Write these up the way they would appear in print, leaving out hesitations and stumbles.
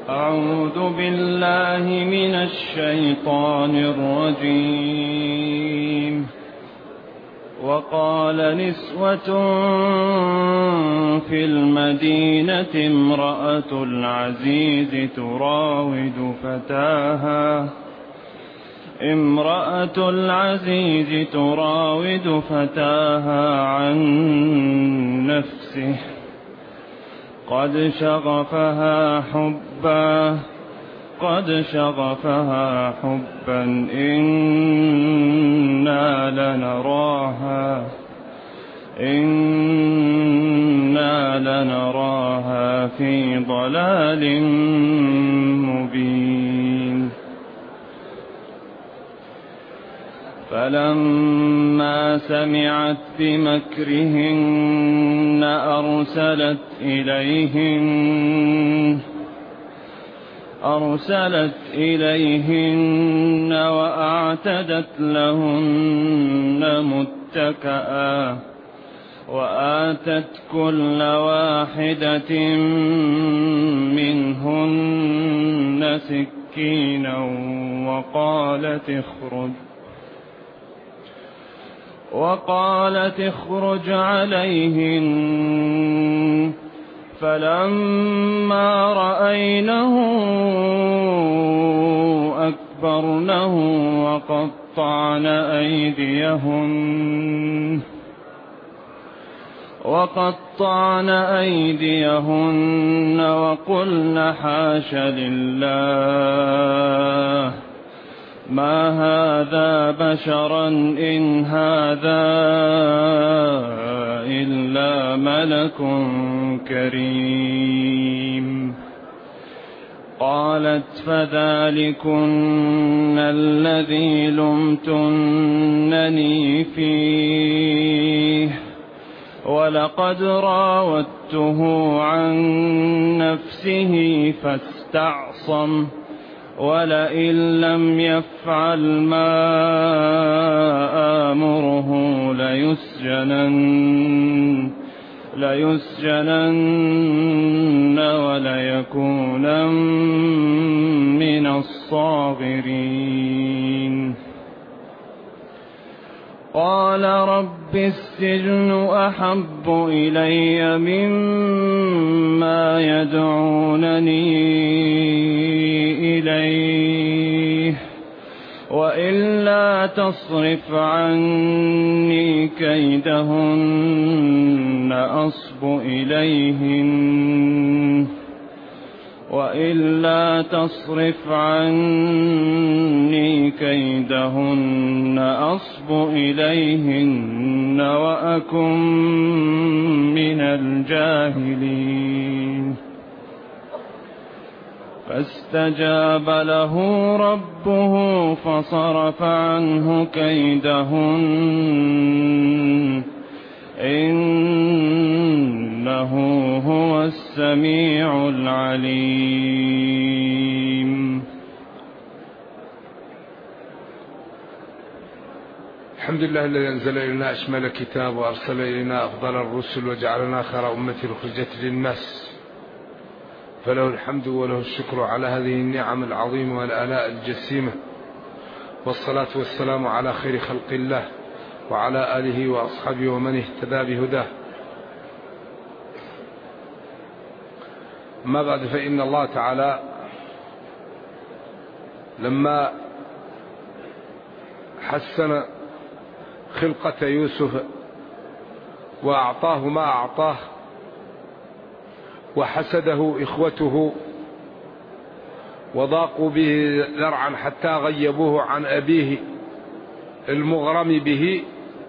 أعوذ بالله من الشيطان الرجيم. وقال نسوة في المدينة امرأة العزيز تراود فتاها عن نفسه قد شغفها حبا إنا لنراها في ضلال مبين. فلما سمعت بمكرهن أرسلت إليهن وأعتدت لهن متكئا وآتت كل واحدة منهن سكينا وقالت اخرج عليهن. فلما رأينه أكبرنه وقطعن أيديهن وقلن حاش لله ما هذا بشرا إن هذا إلا ملك كريم. قالت فذلكن الذي لمتنني فيه ولقد راودته عن نفسه فاستعصم ولئن لم يفعل ما آمره ليسجنن وليكونن من الصاغرين. قال رب السجن أحب إلي مما يدعونني إليه وإلا تصرف عني كيدهن أصب إليهن وأكن من الجاهلين. فاستجاب له ربه فصرف عنه كيدهن إنه هو السميع العليم. الحمد لله الذي أنزل إلينا أشمل كتاب وأرسل إلينا أفضل الرسل وجعلنا خير أمة أخرجت للناس، فله الحمد وله الشكر على هذه النعم العظيمة والآلاء الجسيمة، والصلاة والسلام على خير خلق الله وعلى آله وأصحابه ومن اهتدى بهداه. ما بعد، فإن الله تعالى لما حسن خلقة يوسف وأعطاه ما أعطاه وحسده إخوته وضاقوا به ذرعا حتى غيبوه عن أبيه المغرم به،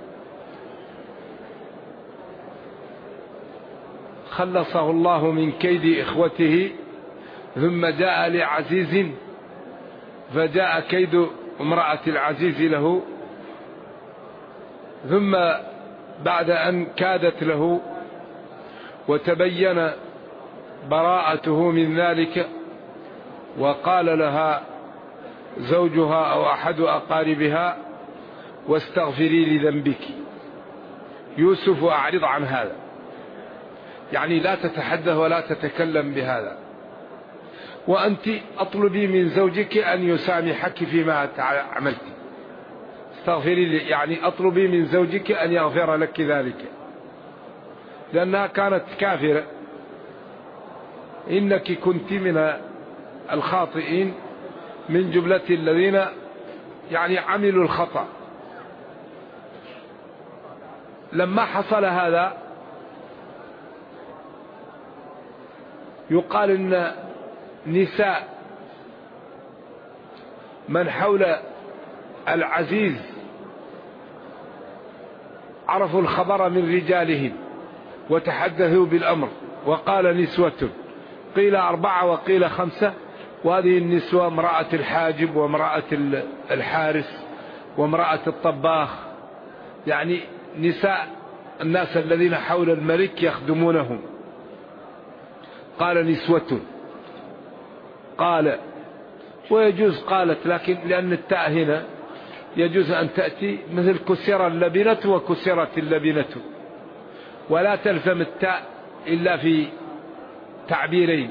خلصه الله من كيد إخوته. ثم جاء لعزيز فجاء كيد امرأة العزيز له، ثم بعد أن كادت له وتبين براءته من ذلك وقال لها زوجها أو أحد أقاربها واستغفري لذنبك. يوسف أعرض عن هذا، يعني لا تتحدث ولا تتكلم بهذا. وأنت أطلبي من زوجك أن يسامحك فيما عملت، استغفري لي، يعني أطلبي من زوجك أن يغفر لك ذلك، لأنها كانت كافرة. إنك كنت من الخاطئين من جملة الذين يعني عملوا الخطأ. لما حصل هذا يقال إن نساء من حول العزيز عرفوا الخبر من رجالهم وتحدثوا بالأمر، وقال نسوة، قيل 4 وقيل 5، وهذه النسوة امرأة الحاجب وامرأة الحارس وامرأة الطباخ، يعني نساء الناس الذين حول الملك يخدمونهم. قال نسوة، قال، ويجوز قالت، لكن لأن التاء هنا يجوز أن تأتي مثل كسر اللبنة وكسرت اللبنة، ولا تلزم التاء إلا في تعبيرين: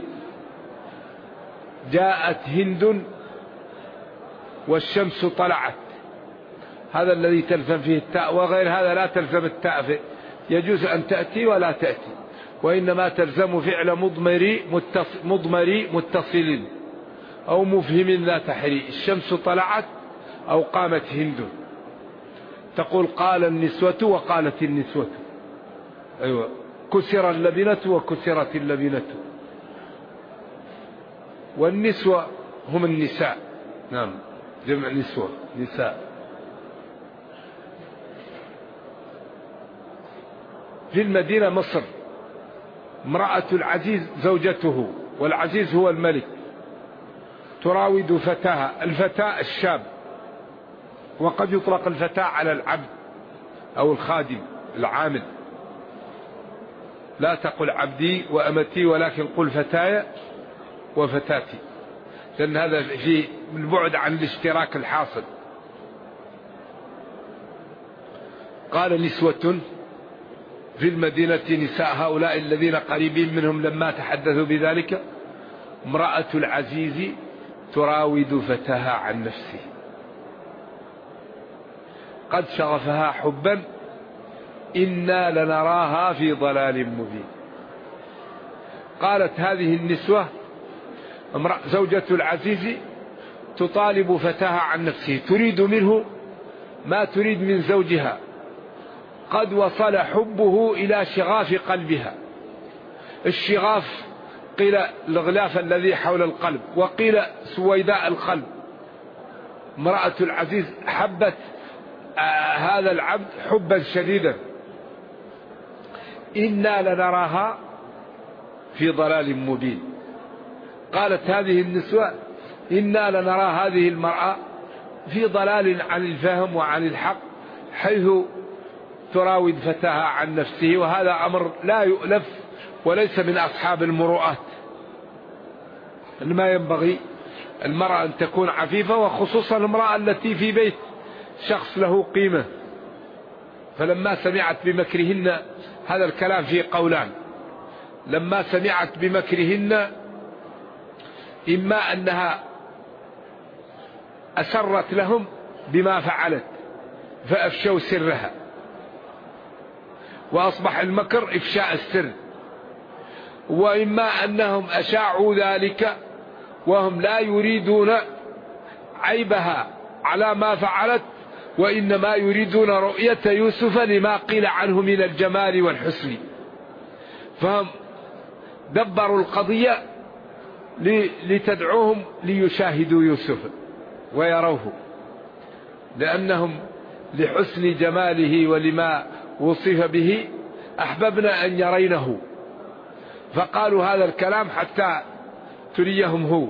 جاءت هند والشمس طلعت، هذا الذي تلزم فيه التاء، وغير هذا لا تلزم التاء، يجوز أن تأتي ولا تأتي، وإنما تلزم فعل مضمري متصل أو مفهم لا تحري. الشمس طلعت أو قامت هند، تقول قال النسوة وقالت النسوة، أيوة، كسر اللبنة وكسرت اللبنة. والنسوة هم النساء، نعم، جمع نسوة، نساء. في المدينة مصر امرأة العزيز زوجته، والعزيز هو الملك، تراود فتاها، الفتاة الشاب، وقد يطلق الفتاة على العبد أو الخادم العامل، لا تقل عبدي وأمتي ولكن قل فتاي وفتاتي، لأن هذا فيه البعد عن الاشتراك الحاصل. قال نسوة في المدينة، نساء هؤلاء الذين قريبين منهم لما تحدثوا بذلك، امرأة العزيز تراود فتاها عن نفسه قد شغفها حبا إنا لنراها في ضلال مبين. قالت هذه النسوة زوجة العزيز تطالب فتاها عن نفسه، تريد منه ما تريد من زوجها، قد وصل حبه إلى شغاف قلبها. الشغاف قيل الغلاف الذي حول القلب، وقيل سويداء القلب. امرأة العزيز حبت هذا العبد حبا شديدا. إنا لنراها في ضلال مبين. قالت هذه النسوة إنا لنرى هذه المرأة في ضلال عن الفهم وعن الحق، حيث تراود فتاها عن نفسه، وهذا أمر لا يؤلف وليس من أصحاب المروءات. ما ينبغي المرأة أن تكون عفيفة، وخصوصا المرأة التي في بيت شخص له قيمة. فلما سمعت بمكرهن، هذا الكلام فيه قولان، لما سمعت بمكرهن إما أنها أسرت لهم بما فعلت فأفشوا سرها، وأصبح المكر إفشاء السر، وإما أنهم أشاعوا ذلك وهم لا يريدون عيبها على ما فعلت، وإنما يريدون رؤية يوسف لما قيل عنه من الجمال والحسن، فهم دبروا القضية لتدعوهم ليشاهدوا يوسف ويروه، لأنهم لحسن جماله ولما وصف به أحببنا أن يرينه، فقالوا هذا الكلام حتى تريهم هو.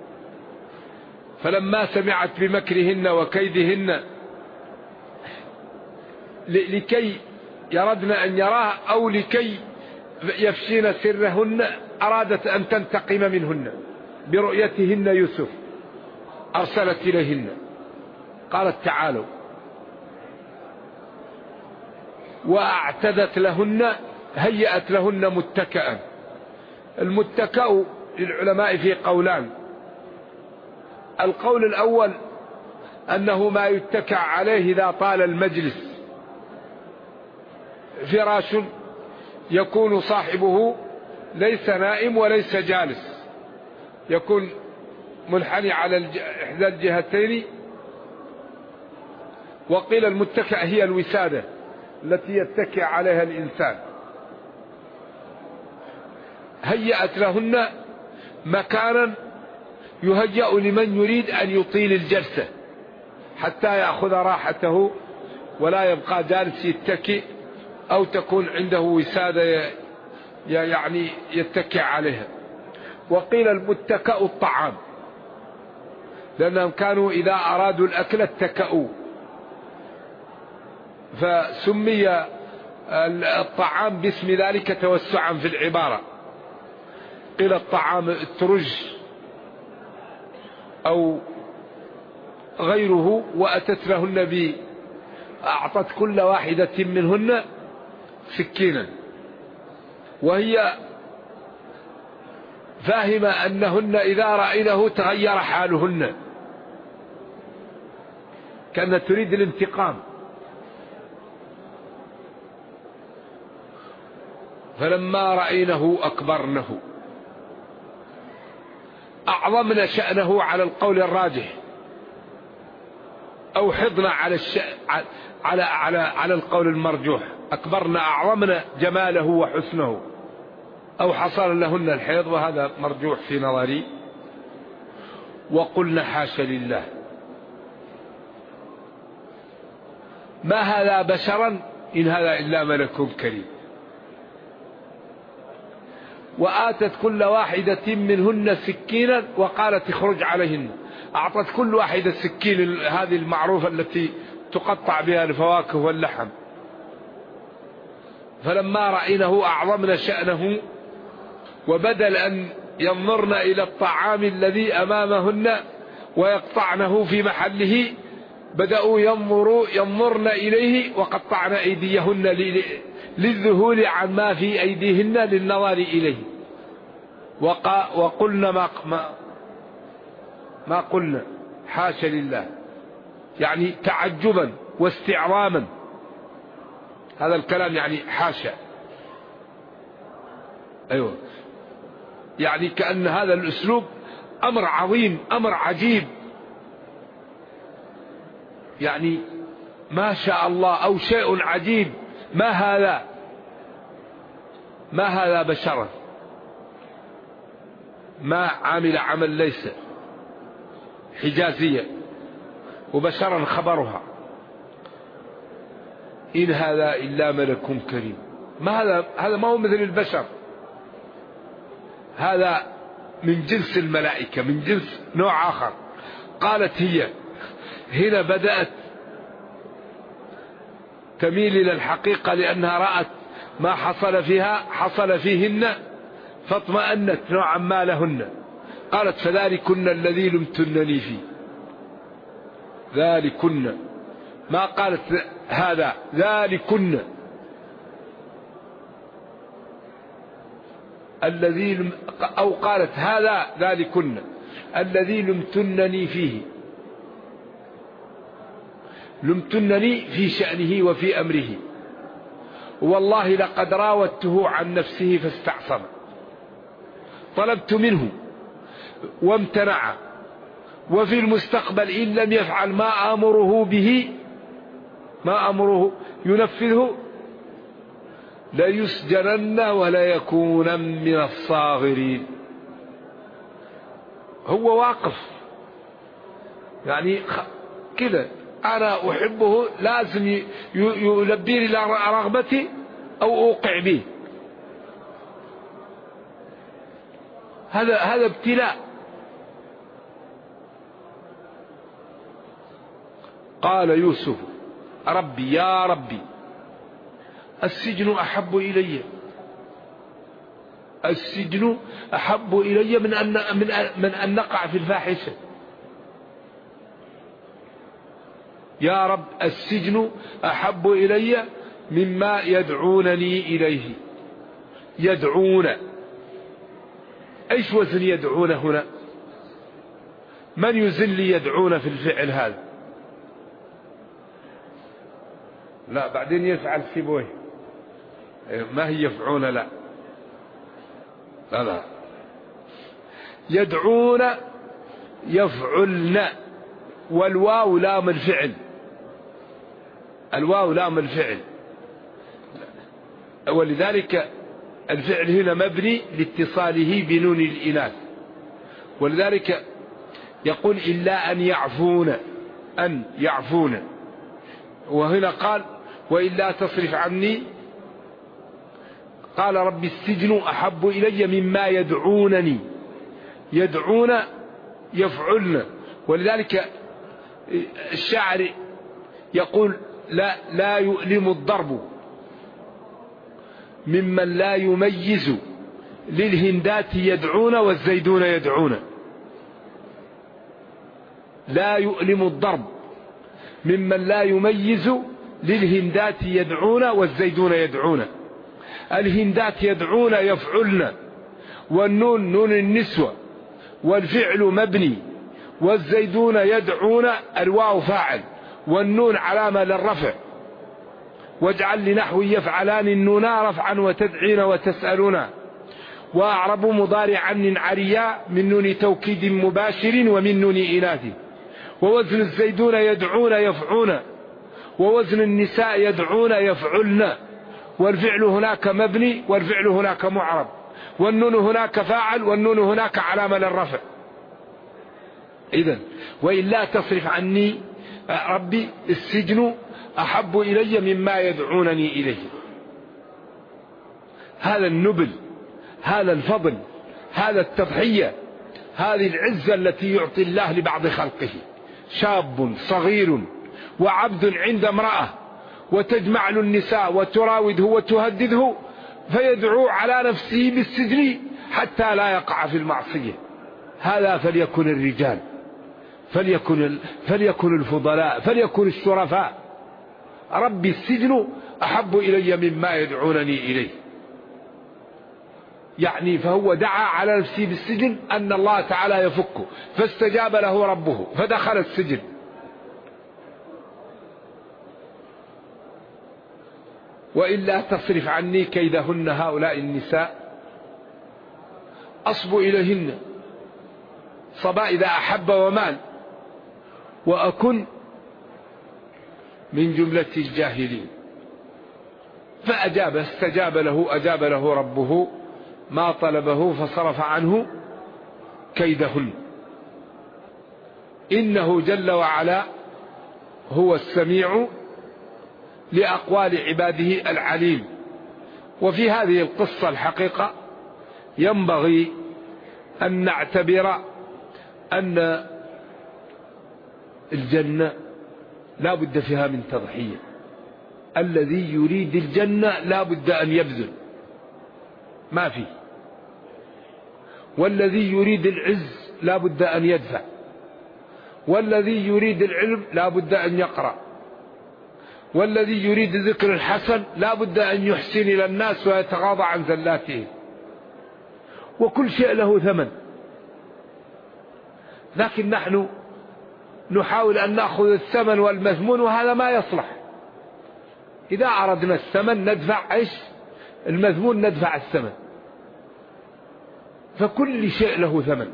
فلما سمعت بمكرهن وكيدهن لكي يردن أن يراه أو لكي يفشين سرهن، أرادت أن تنتقم منهن برؤيتهن يوسف، أرسلت إليهن قالت تعالوا، وأعتدت لهن، هيأت لهن متكئا. المتكأ للعلماء في قولان. القول الأول أنه ما يتكع عليه إذا طال المجلس، فراش يكون صاحبه ليس نائم وليس جالس، يكون منحني على إحدى الجهتين. وقيل المتكأ هي الوسادة التي يتكئ عليها الإنسان. هيأت لهن مكانا يهيأ لمن يريد أن يطيل الجلسة حتى يأخذ راحته ولا يبقى جالس يتكئ، أو تكون عنده وسادة يعني يتكئ عليها. وقيل المتكأ الطعام، لأنهم كانوا إذا أرادوا الأكل اتكأوا، فسمي الطعام باسم ذلك توسعا في العبارة. قيل الطعام الترج أو غيره. وأتت لهن أعطت كل واحدة منهن سكينا، وهي فاهمة أنهن إذا رأينه تغير حالهن، كانت تريد الانتقام. فلما رأينه أكبرنه، أعظمنا شأنه على القول الراجح، أو حضنا على القول المرجوح. أكبرنا أعظمنا جماله وحسنه، أو حصل لهن الحيض، وهذا مرجوح في نظري. وقلنا حاشا لله، ما هذا بشرا إن هذا إلا ملك كريم. وآتت كل واحدة منهن سكينا وقالت اخرج عليهن. أعطت كل واحدة سكين، هذه المعروفة التي تقطع بها الفواكه واللحم. فلما رأينه أعظمنا شأنه، وبدل أن ينظرن إلى الطعام الذي أمامهن ويقطعنه في محله، بدأوا ينظرن إليه وقطعن أيديهن للذهول عن ما في أيديهن للنظر إليه. وقلنا ما قلنا حاشا لله، يعني تعجبا واستعظاما. هذا الكلام يعني حاشا، أيوة، يعني كأن هذا الأسلوب أمر عظيم، أمر عجيب، يعني ما شاء الله، أو شيء عجيب. ما هذا بشرا، ما عامل عمل ليس حجازية، وبشرا خبرها، إن هذا إلا ملك كريم. هذا ما هو مثل البشر، هذا من جنس الملائكة، من جنس نوع آخر. قالت هي هنا بدأت تميل إلى الحقيقة، لأنها رأت ما حصل فيهن، فاطمأنت نوعا ما لهن. قالت فذلكن الذي لمتنني فيه. ذلكن، ما قالت هذا، ذلكن الذي، أو قالت هذا ذلكن الذي لمتنني فيه، لمتنني في شأنه وفي أمره. والله لقد راودته عن نفسه فاستعصم، طلبت منه وامتنع، وفي المستقبل إن لم يفعل ما أمره به، ما أمره ينفذه، ليسجنن ولا يكون من الصاغرين. هو واقف يعني كده، أنا أحبه، لازم يلبي لي رغبتي أو أوقع به. هذا ابتلاء. قال يوسف ربي يا ربي السجن أحب إلي، السجن أحب إلي من أن نقع في الفاحشة. يا رب السجن أحب إلي مما يدعونني إليه. يدعون ايش وزن يدعون هنا؟ من يزل يدعون في الفعل هذا؟ لا بعدين يفعل سيبويه، ما هي يفعون، لا لا لا، يدعون يفعلن، والواو لام الفعل، الواو لام الفعل، ولذلك الفعل هنا مبني لاتصاله بنون الإناث، ولذلك يقول إلا أن يعفون، أن يعفون. وهنا قال وإلا تصرف عني، قال رب السجن أحب إلي مما يدعونني، يدعون يفعلن. ولذلك الشاعر يقول لا يؤلم الضرب ممن لا يميز، للهندات يدعون والزيدون يدعون. لا يؤلم الضرب ممن لا يميز، للهندات يدعون والزيدون يدعون. الهندات يدعون يفعلن، والنون نون النسوة، والفعل مبني، والزيدون يدعون الواو فاعل، والنون علامة للرفع. واجعل لنحو يفعلان النونا رفعا وتدعين وتسألون. وأعرب مضارعا عريا من نون توكيد مباشر ومن نون إناث. ووزن الزيدون يدعون يفعون، ووزن النساء يدعون يفعلن. والفعل هناك مبني والفعل هناك معرب، والنون هناك فاعل والنون هناك علامة للرفع. إذن وإلا تصرف عني ربي السجن أحب إلي مما يدعونني إليه. هذا النبل، هذا الفضل، هذا التضحية، هذه العزة التي يعطي الله لبعض خلقه. شاب صغير وعبد عند امرأة، وتجمع له النساء وتراوده وتهدده، فيدعو على نفسه بالسجن حتى لا يقع في المعصية. هذا فليكن الرجال، فليكن الفضلاء، فليكن الشرفاء. ربي السجن أحب إلي مما يدعونني إليه. يعني فهو دعا على نفسه بالسجن أن الله تعالى يفكه، فاستجاب له ربه فدخل السجن. وإلا تصرف عني كيدهن هؤلاء النساء أصب إليهن صبا إذا أحب ومال، وأكن من جملة الجاهلين. فأجاب، أجاب له ربه ما طلبه فصرف عنه كيدهن. إنه جل وعلا هو السميع لأقوال عباده العليم. وفي هذه القصة الحقيقة ينبغي أن نعتبر أن الجنة لا بد فيها من تضحية. الذي يريد الجنة لا بد أن يبذل، ما فيه. والذي يريد العز لا بد أن يدفع، والذي يريد العلم لا بد أن يقرأ، والذي يريد ذكر الحسن لا بد أن يحسن إلى الناس ويتغاضى عن زلاتهم. وكل شيء له ثمن، لكن نحن نحاول أن نأخذ الثمن والمثمون، وهذا ما يصلح. إذا أردنا الثمن ندفع إيش؟ المثمون ندفع الثمن. فكل شيء له ثمن.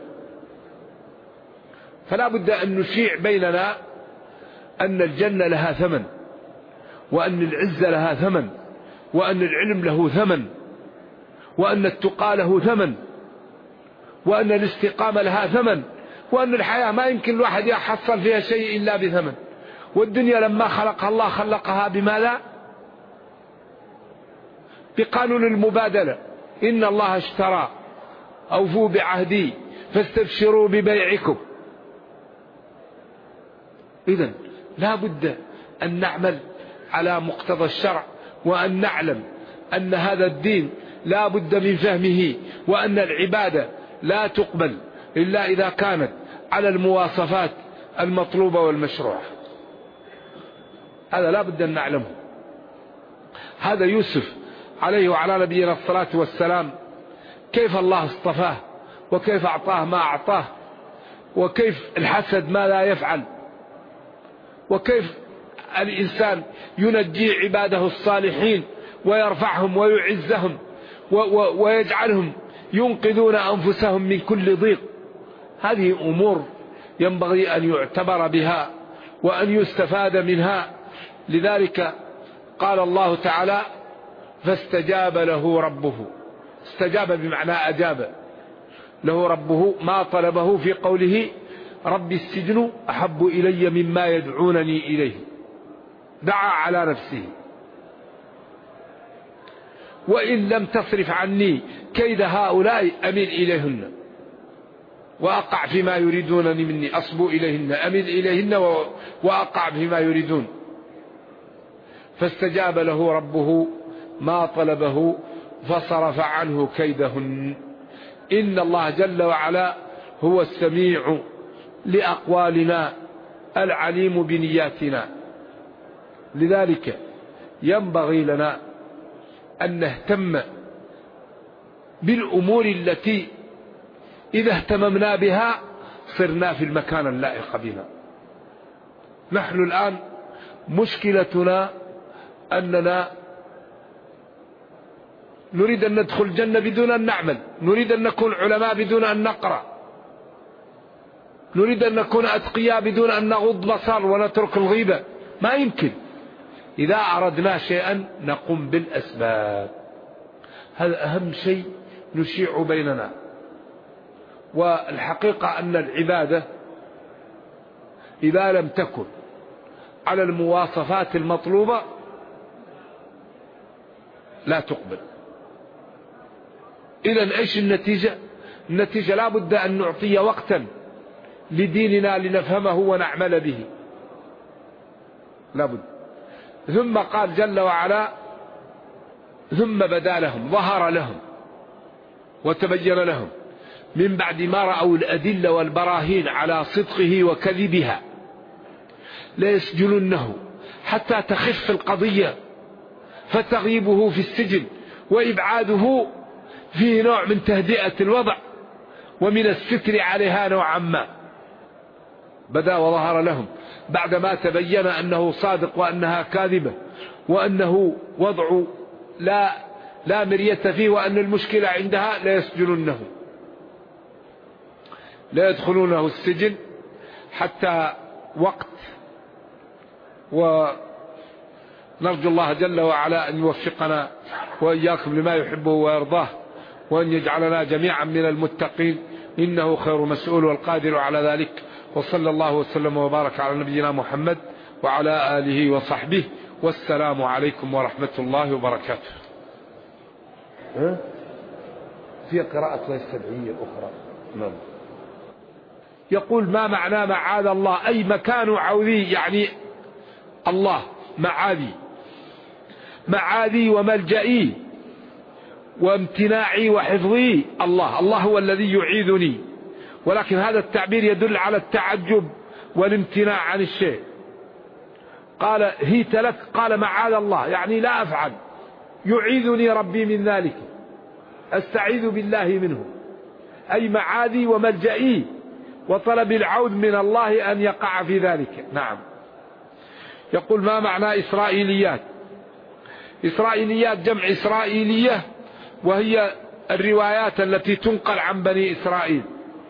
فلا بد أن نشيع بيننا أن الجنة لها ثمن، وأن العزة لها ثمن، وأن العلم له ثمن، وأن التقى له ثمن، وأن الاستقامة لها ثمن، وأن الحياة ما يمكن الواحد يحصل فيها شيء إلا بثمن. والدنيا لما خلقها الله خلقها بماذا؟ بقانون المبادلة. إن الله اشترى، أوفوا بعهدي فاستبشروا ببيعكم. إذن لا بد أن نعمل على مقتضى الشرع، وأن نعلم أن هذا الدين لا بد من فهمه، وأن العبادة لا تقبل إلا إذا كانت على المواصفات المطلوبة والمشروعة. هذا لا بد أن نعلمه. هذا يوسف عليه وعلى نبينا الصلاة والسلام كيف الله اصطفاه وكيف أعطاه ما أعطاه، وكيف الحسد ما لا يفعل، وكيف الإنسان ينجي عباده الصالحين ويرفعهم ويعزهم ويجعلهم ينقذون أنفسهم من كل ضيق. هذه أمور ينبغي أن يعتبر بها وأن يستفاد منها. لذلك قال الله تعالى: فاستجاب له ربه. استجاب بمعنى أجاب له ربه ما طلبه في قوله: رب السجن أحب إلي مما يدعونني إليه. دعا على نفسه: وإن لم تصرف عني كيد هؤلاء أمل إليهن وأقع فيما يريدونني مني. أصبو إليهن، أمل إليهن وأقع فيما يريدون. فاستجاب له ربه ما طلبه فصرف عنه كيدهن. إن الله جل وعلا هو السميع لأقوالنا العليم بنياتنا. لذلك ينبغي لنا أن نهتم بالأمور التي إذا اهتممنا بها صرنا في المكان اللائق بنا. نحن الآن مشكلتنا أننا نريد أن ندخل الجنة بدون أن نعمل، نريد أن نكون علماء بدون أن نقرأ، نريد أن نكون أتقياء بدون أن نغض بصر ونترك الغيبة. ما يمكن. إذا أردنا شيئا نقوم بالأسباب. هذا أهم شيء نشيع بيننا. والحقيقة أن العبادة إذا لم تكن على المواصفات المطلوبة لا تقبل. إذن إيش النتيجة؟ النتيجة لا بد أن نعطي وقتا لديننا لنفهمه ونعمل به، لا بد. ثم قال جل وعلا: ثم بدا لهم، ظهر لهم وتبين لهم من بعد ما رأوا الأدلة والبراهين على صدقه وكذبها ليسجننه حتى تخف القضية، فتغيبه في السجن وإبعاده فيه نوع من تهدئة الوضع ومن الستر عليها نوعا ما. بدا وظهر لهم بعدما تبين أنه صادق وأنها كاذبة وأنه وضع لا مرية فيه وأن المشكلة عندها ليسجننه، لا يدخلونه السجن حتى وقت. ونرجو الله جل وعلا أن يوفقنا وإياكم لما يحبه ويرضاه، وأن يجعلنا جميعا من المتقين، إنه خير مسؤول والقادر على ذلك. وصلى الله وسلم وبارك على نبينا محمد وعلى آله وصحبه، والسلام عليكم ورحمة الله وبركاته. في قراءة السبعية أخرى. نعم. يقول: ما معنى معاذ الله؟ أي مكان عوذي، يعني الله معاذي وملجئي وامتناعي وحفظي. الله هو الذي يعيذني، ولكن هذا التعبير يدل على التعجب والامتناع عن الشيء. قال: هيت لك، قال معاذ الله، يعني لا أفعل، يعيذني ربي من ذلك، أستعيذ بالله منه. أي معاذي وملجئي وطلب العود من الله أن يقع في ذلك. نعم. يقول: ما معنى إسرائيليات؟ إسرائيليات جمع إسرائيلية، وهي الروايات التي تنقل عن بني إسرائيل.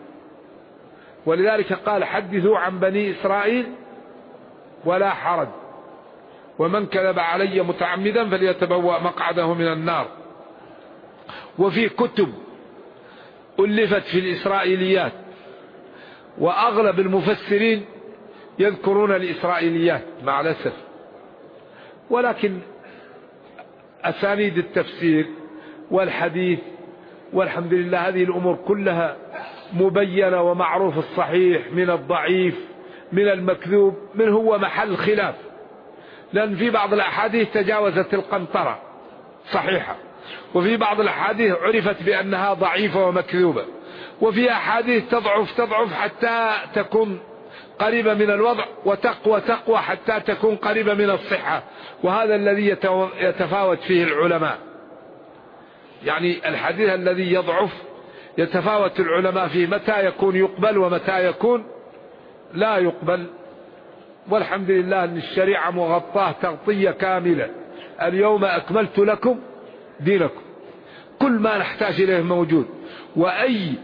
ولذلك قال: حدثوا عن بني إسرائيل ولا حرج، ومن كذب علي متعمدا فليتبوأ مقعده من النار. وفي كتب ألفت في الإسرائيليات، وأغلب المفسرين يذكرون الإسرائيليات مع الأسف، ولكن أسانيد التفسير والحديث والحمد لله هذه الأمور كلها مبينة ومعروف الصحيح من الضعيف من المكذوب من هو محل خلاف، لأن في بعض الأحاديث تجاوزت القنطرة صحيحة، وفي بعض الأحاديث عرفت بأنها ضعيفة ومكذوبة، وفي أحاديث تضعف حتى تكون قريبة من الوضع، وتقوى حتى تكون قريبة من الصحة. وهذا الذي يتفاوت فيه العلماء. يعني الحديث الذي يضعف يتفاوت العلماء فيه متى يكون يقبل ومتى يكون لا يقبل. والحمد لله أن الشريعة مغطاة تغطية كاملة. اليوم أكملت لكم دينكم، كل ما نحتاج إليه موجود. وأي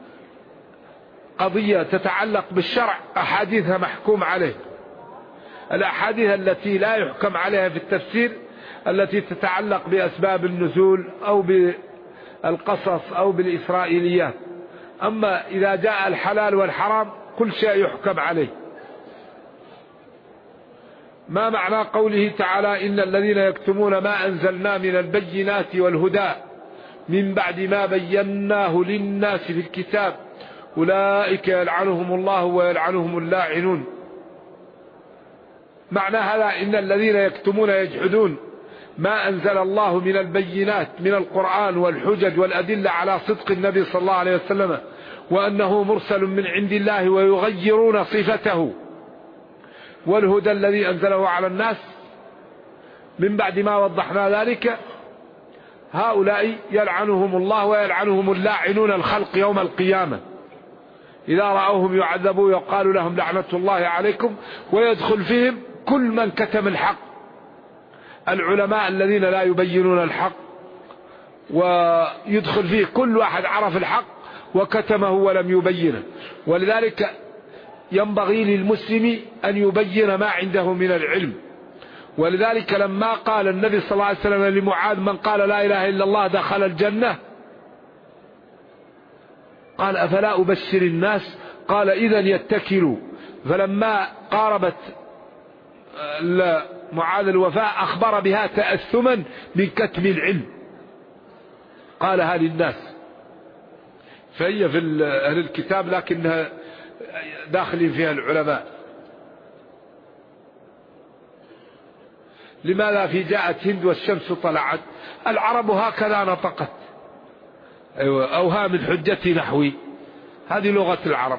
قضية تتعلق بالشرع أحاديثها محكوم عليه. الأحاديث التي لا يحكم عليها في التفسير التي تتعلق بأسباب النزول أو بالقصص أو بالإسرائيليات. أما إذا جاء الحلال والحرام كل شيء يحكم عليه. ما معنى قوله تعالى إن الذين يكتمون ما أنزلنا من البينات والهدى من بعد ما بيناه للناس في الكتاب أولئك يلعنهم الله ويلعنهم اللاعنون. معنى هذا إن الذين يكتمون يجحدون ما أنزل الله من البينات من القرآن والحجج والأدلة على صدق النبي صلى الله عليه وسلم وأنه مرسل من عند الله، ويغيرون صفته والهدى الذي أنزله على الناس من بعد ما وضحنا ذلك، هؤلاء يلعنهم الله ويلعنهم اللاعنون الخلق يوم القيامة. إذا رأوهم يعذبوا يقال لهم لعنة الله عليكم، ويدخل فيهم كل من كتم الحق، العلماء الذين لا يبينون الحق، ويدخل فيه كل واحد عرف الحق وكتمه ولم يبينه. ولذلك ينبغي للمسلم أن يبين ما عنده من العلم. ولذلك لما قال النبي صلى الله عليه وسلم لمعاذ من قال لا إله إلا الله دخل الجنة، قال أفلا أبشر الناس؟ قال إذن يتكلوا. فلما قاربت معاذ الوفاء أخبر بها تأثما من كتم العلم، قالها للناس. فهي في أهل الكتاب لكنها داخلين فيها العلماء. لماذا في جاءت هند والشمس طلعت؟ العرب هكذا نطقت. أوها من حجتي نحوي، هذه لغة العرب.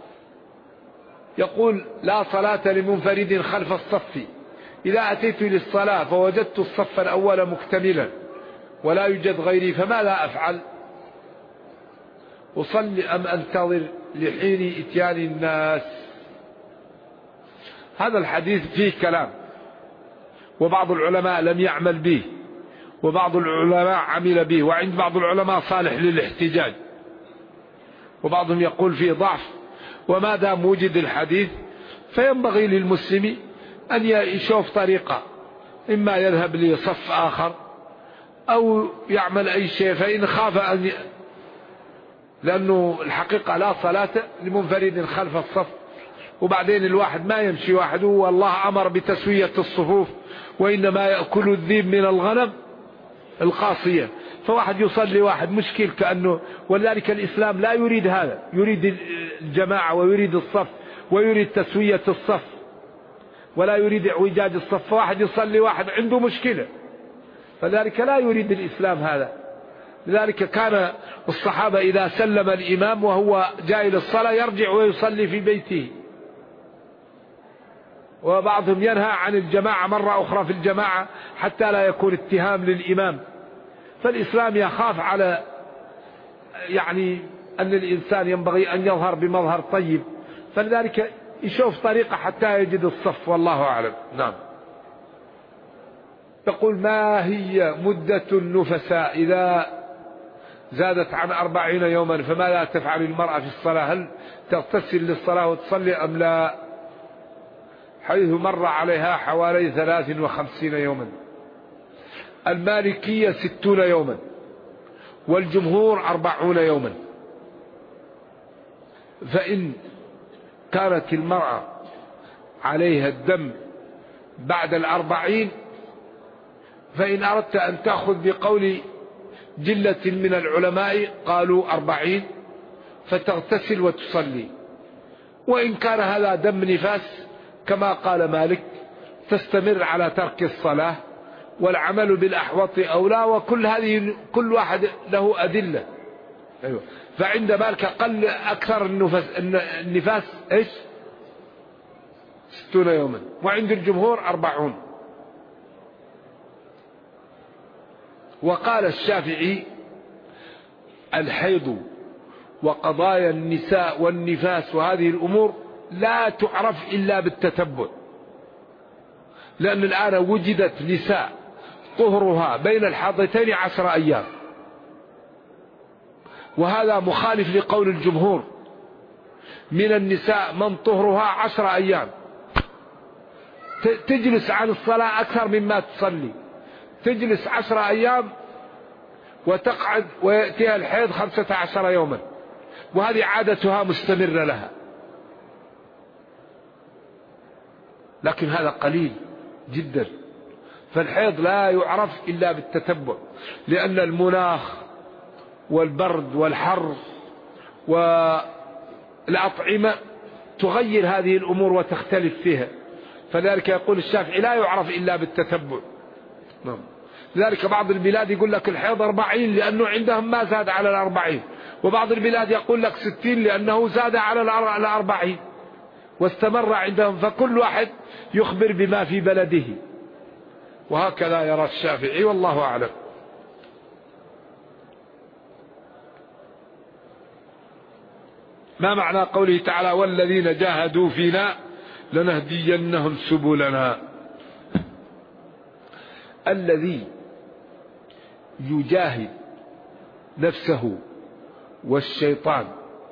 يقول لا صلاة لمنفرد خلف الصف، إذا أتيت للصلاة فوجدت الصف الأول مكتملا ولا يوجد غيري فماذا أفعل؟ أصلي أم أنتظر لحين إتيان الناس؟ هذا الحديث فيه كلام، وبعض العلماء لم يعمل به، وبعض العلماء عمل به، وعند بعض العلماء صالح للاحتجاج، وبعضهم يقول فيه ضعف. وما دام وجد الحديث فينبغي للمسلم أن يشوف طريقة، إما يذهب لصف آخر أو يعمل أي شيء، فإن خاف أن لأنه الحقيقة لا صلاة لمنفرد خلف الصف. وبعدين الواحد ما يمشي وحده، والله أمر بتسوية الصفوف، وإنما يأكل الذئب من الغنم القاصية. فواحد يصلي واحد مشكل كأنه، ولذلك الإسلام لا يريد هذا، يريد الجماعة ويريد الصف ويريد تسوية الصف ولا يريد اعوجاج الصف. فواحد يصلي واحد عنده مشكلة، فذلك لا يريد الإسلام هذا. لذلك كان الصحابة إذا سلم الإمام وهو جاي للصلاة يرجع ويصلي في بيته. وبعضهم ينهى عن الجماعة مرة أخرى في الجماعة حتى لا يكون اتهام للإمام. فالإسلام يخاف على أن الإنسان ينبغي أن يظهر بمظهر طيب، فلذلك يشوف طريقة حتى يجد الصف، والله أعلم. نعم. يقول ما هي مدة النفساء إذا زادت عن 40 يوما؟ فماذا تفعل المرأة في الصلاة؟ هل تغتسل للصلاة وتصلي أم لا؟ حيث مر عليها حوالي 53 يوما. المالكية 60 يوما، والجمهور 40 يوما. فإن كانت المرأة عليها الدم بعد 40، فإن أردت أن تأخذ بقول جلة من العلماء قالوا 40، فتغتسل وتصلي. وإن كان هذا دم نفاس كما قال مالك تستمر على ترك الصلاة، والعمل بالأحوط أولى. وكل هذه كل واحد له أدلة. أيوة. فعند مالك قل أكثر النفاس إيش 60 يوما، وعند الجمهور 40. وقال الشافعي الحيض وقضايا النساء والنفاس وهذه الأمور لا تعرف إلا بالتتبع، لأن الآن وجدت نساء طهرها بين الحاضتين 10 أيام، وهذا مخالف لقول الجمهور. من النساء من طهرها 10 أيام، تجلس عن الصلاة أكثر مما تصلي، تجلس 10 أيام وتقعد ويأتيها الحيض 15 يوما، وهذه عادتها مستمرة لها. لكن هذا قليل جدا، فالحيض لا يعرف إلا بالتتبع، لأن المناخ والبرد والحر والأطعمة تغير هذه الأمور وتختلف فيها، فذلك يقول الشافعي لا يعرف إلا بالتتبع. لذلك بعض البلاد يقول لك الحيض 40 لأنه عندهم ما زاد على 40، وبعض البلاد يقول لك 60 لأنه زاد على 40 واستمر عندهم، فكل واحد يخبر بما في بلده، وهكذا يرى الشافعي والله أعلم. ما معنى قوله تعالى والذين جاهدوا فينا لنهدينهم سبلنا؟ الذي يجاهد نفسه والشيطان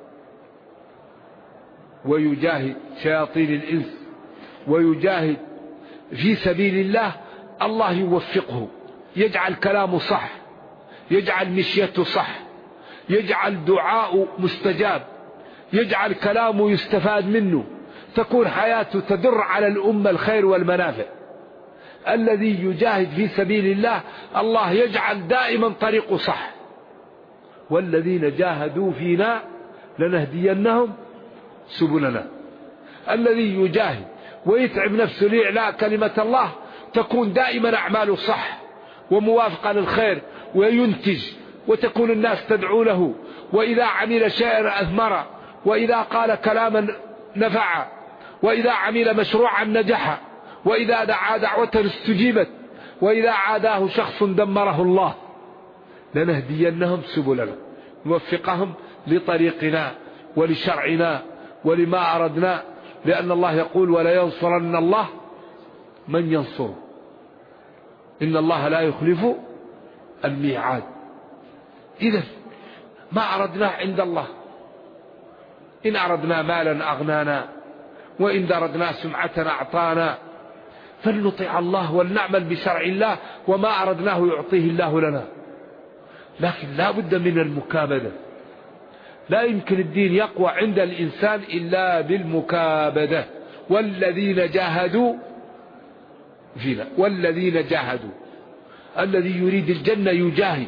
ويجاهد شياطين الإنس ويجاهد في سبيل الله، الله يوفقه، يجعل كلامه صح، يجعل مشيته صح، يجعل دعاءه مستجاب، يجعل كلامه يستفاد منه، تكون حياته تدر على الأمة الخير والمنافع. الذي يجاهد في سبيل الله الله يجعل دائما طريقه صح. والذين جاهدوا فينا لنهدينهم سبلنا. الذي يجاهد ويتعب نفسه لإعلاء كلمة الله تكون دائما أعماله صح وموافقة للخير، وينتج وتكون الناس تدعو له، وإذا عمل شيئا أثمر، وإذا قال كلاما نفع، وإذا عمل مشروعا نجح، وإذا دعا دعوة استجيبت، وإذا عاداه شخص دمره الله. لنهدينهم سبلنا، نوفقهم لطريقنا ولشرعنا ولما أردنا، لأن الله يقول ولا ينصرن الله من ينصره، إن الله لا يخلف الميعاد. إذن ما أردناه عند الله، إن أردنا مالا أغنانا، وإن أردنا سمعة أعطانا، فلنطيع الله ولنعمل بشرع الله، وما أردناه يعطيه الله لنا. لكن لا بد من المكابدة، لا يمكن الدين يقوى عند الإنسان إلا بالمكابدة. والذين جاهدوا فينا، والذين جاهدوا، الذي يريد الجنة يجاهد.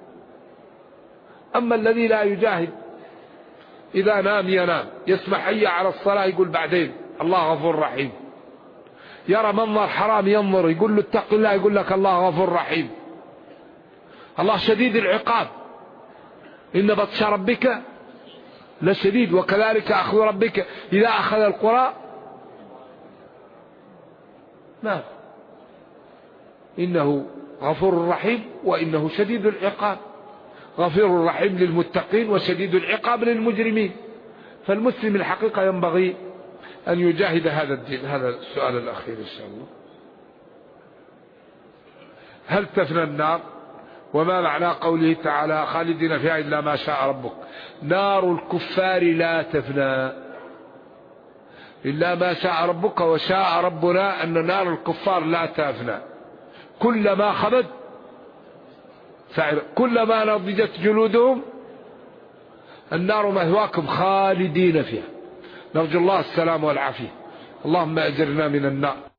أما الذي لا يجاهد إذا نام ينام، يسمع حي على الصلاة يقول بعدين الله غفور رحيم، يرى منظر حرام ينظر يقول له اتق الله يقول لك الله غفور رحيم. الله شديد العقاب، إن بطش ربك لشديد، وكذلك أخذ ربك إذا أخذ القرى ما إنه غفور رحيم وإنه شديد العقاب. غفور رحيم للمتقين وشديد العقاب للمجرمين. فالمسلم الحقيقة ينبغي أن يجاهد هذا الدين. هذا السؤال الأخير إن شاء الله. هل تفنى النار؟ وما معنى قوله تعالى خالدين فيها إلا ما شاء ربك؟ نار الكفار لا تفنى إلا ما شاء ربك، وشاء ربنا أن نار الكفار لا تفنى. كلما خبت سعر، كلما نضجت جلودهم النار مثواكم خالدين فيها. نرجو الله السلام والعافية. اللهم أجرنا من النار.